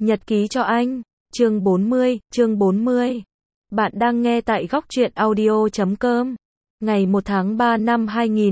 Nhật ký cho anh. Chương 40. Bạn đang nghe tại Góc Truyện Audio.com. Ngày 1 tháng 3 năm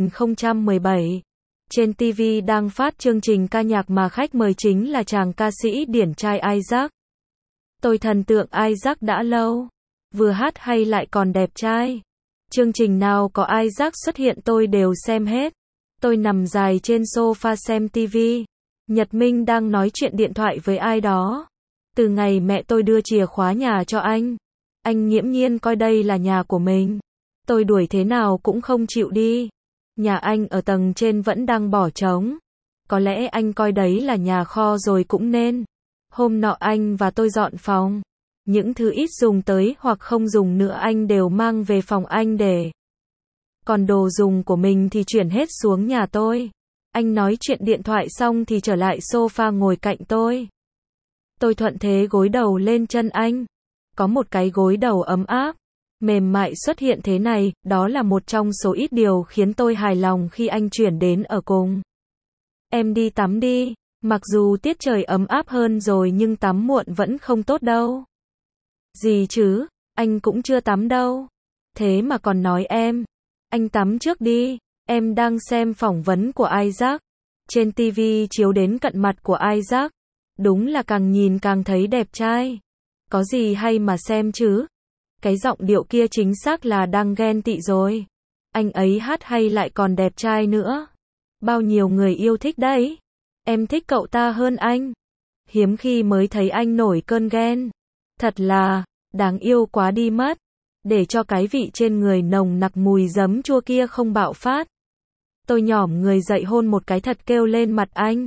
2017. Trên TV đang phát chương trình ca nhạc mà khách mời chính là chàng ca sĩ điển trai Isaac. Tôi thần tượng Isaac đã lâu. Vừa hát hay lại còn đẹp trai. Chương trình nào có Isaac xuất hiện tôi đều xem hết. Tôi nằm dài trên sofa xem TV. Nhật Minh đang nói chuyện điện thoại với ai đó. Từ ngày mẹ tôi đưa chìa khóa nhà cho anh nghiễm nhiên coi đây là nhà của mình. Tôi đuổi thế nào cũng không chịu đi. Nhà anh ở tầng trên vẫn đang bỏ trống. Có lẽ anh coi đấy là nhà kho rồi cũng nên. Hôm nọ anh và tôi dọn phòng. Những thứ ít dùng tới hoặc không dùng nữa anh đều mang về phòng anh để. Còn đồ dùng của mình thì chuyển hết xuống nhà tôi. Anh nói chuyện điện thoại xong thì trở lại sofa ngồi cạnh tôi. Tôi thuận thế gối đầu lên chân anh. Có một cái gối đầu ấm áp, mềm mại xuất hiện thế này, đó là một trong số ít điều khiến tôi hài lòng khi anh chuyển đến ở cùng. Em đi tắm đi, mặc dù tiết trời ấm áp hơn rồi nhưng tắm muộn vẫn không tốt đâu. Gì chứ, anh cũng chưa tắm đâu. Thế mà còn nói em. Anh tắm trước đi, em đang xem phỏng vấn của Isaac. Trên TV chiếu đến cận mặt của Isaac. Đúng là càng nhìn càng thấy đẹp trai. Có gì hay mà xem chứ. Cái giọng điệu kia chính xác là đang ghen tị rồi. Anh ấy hát hay lại còn đẹp trai nữa. Bao nhiêu người yêu thích đấy. Em thích cậu ta hơn anh. Hiếm khi mới thấy anh nổi cơn ghen. Thật là đáng yêu quá đi mất. Để cho cái vị trên người nồng nặc mùi giấm chua kia không bạo phát. Tôi nhỏm người dậy hôn một cái thật kêu lên mặt anh.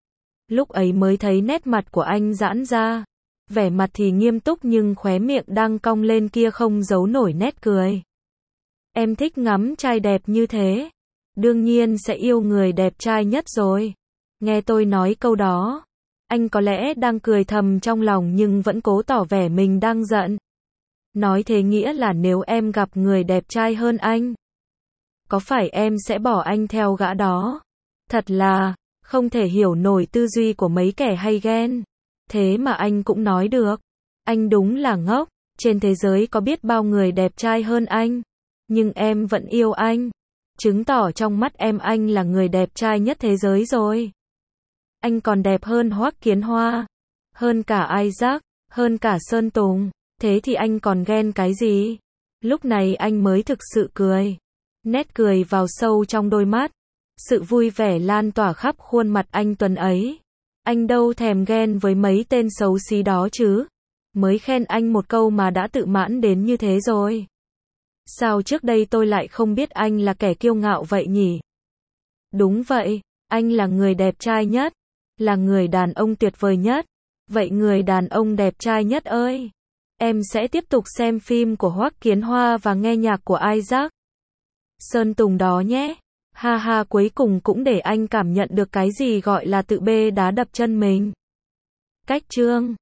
Lúc ấy mới thấy nét mặt của anh giãn ra. Vẻ mặt thì nghiêm túc nhưng khóe miệng đang cong lên kia không giấu nổi nét cười. Em thích ngắm trai đẹp như thế. Đương nhiên sẽ yêu người đẹp trai nhất rồi. Nghe tôi nói câu đó. Anh có lẽ đang cười thầm trong lòng nhưng vẫn cố tỏ vẻ mình đang giận. Nói thế nghĩa là nếu em gặp người đẹp trai hơn anh. Có phải em sẽ bỏ anh theo gã đó? Thật là không thể hiểu nổi tư duy của mấy kẻ hay ghen. Thế mà anh cũng nói được. Anh đúng là ngốc. Trên thế giới có biết bao người đẹp trai hơn anh. Nhưng em vẫn yêu anh. Chứng tỏ trong mắt em anh là người đẹp trai nhất thế giới rồi. Anh còn đẹp hơn Hoắc Kiến Hoa. Hơn cả Isaac. Hơn cả Sơn Tùng. Thế thì anh còn ghen cái gì? Lúc này anh mới thực sự cười. Nét cười vào sâu trong đôi mắt. Sự vui vẻ lan tỏa khắp khuôn mặt anh tuấn ấy. Anh đâu thèm ghen với mấy tên xấu xí đó chứ. Mới khen anh một câu mà đã tự mãn đến như thế rồi. Sao trước đây tôi lại không biết anh là kẻ kiêu ngạo vậy nhỉ? Đúng vậy, anh là người đẹp trai nhất. Là người đàn ông tuyệt vời nhất. Vậy người đàn ông đẹp trai nhất ơi. Em sẽ tiếp tục xem phim của Hoắc Kiến Hoa và nghe nhạc của Isaac Sơn Tùng đó nhé. Ha ha, cuối cùng cũng để anh cảm nhận được cái gì gọi là tự bê đá đập chân mình. Cách chương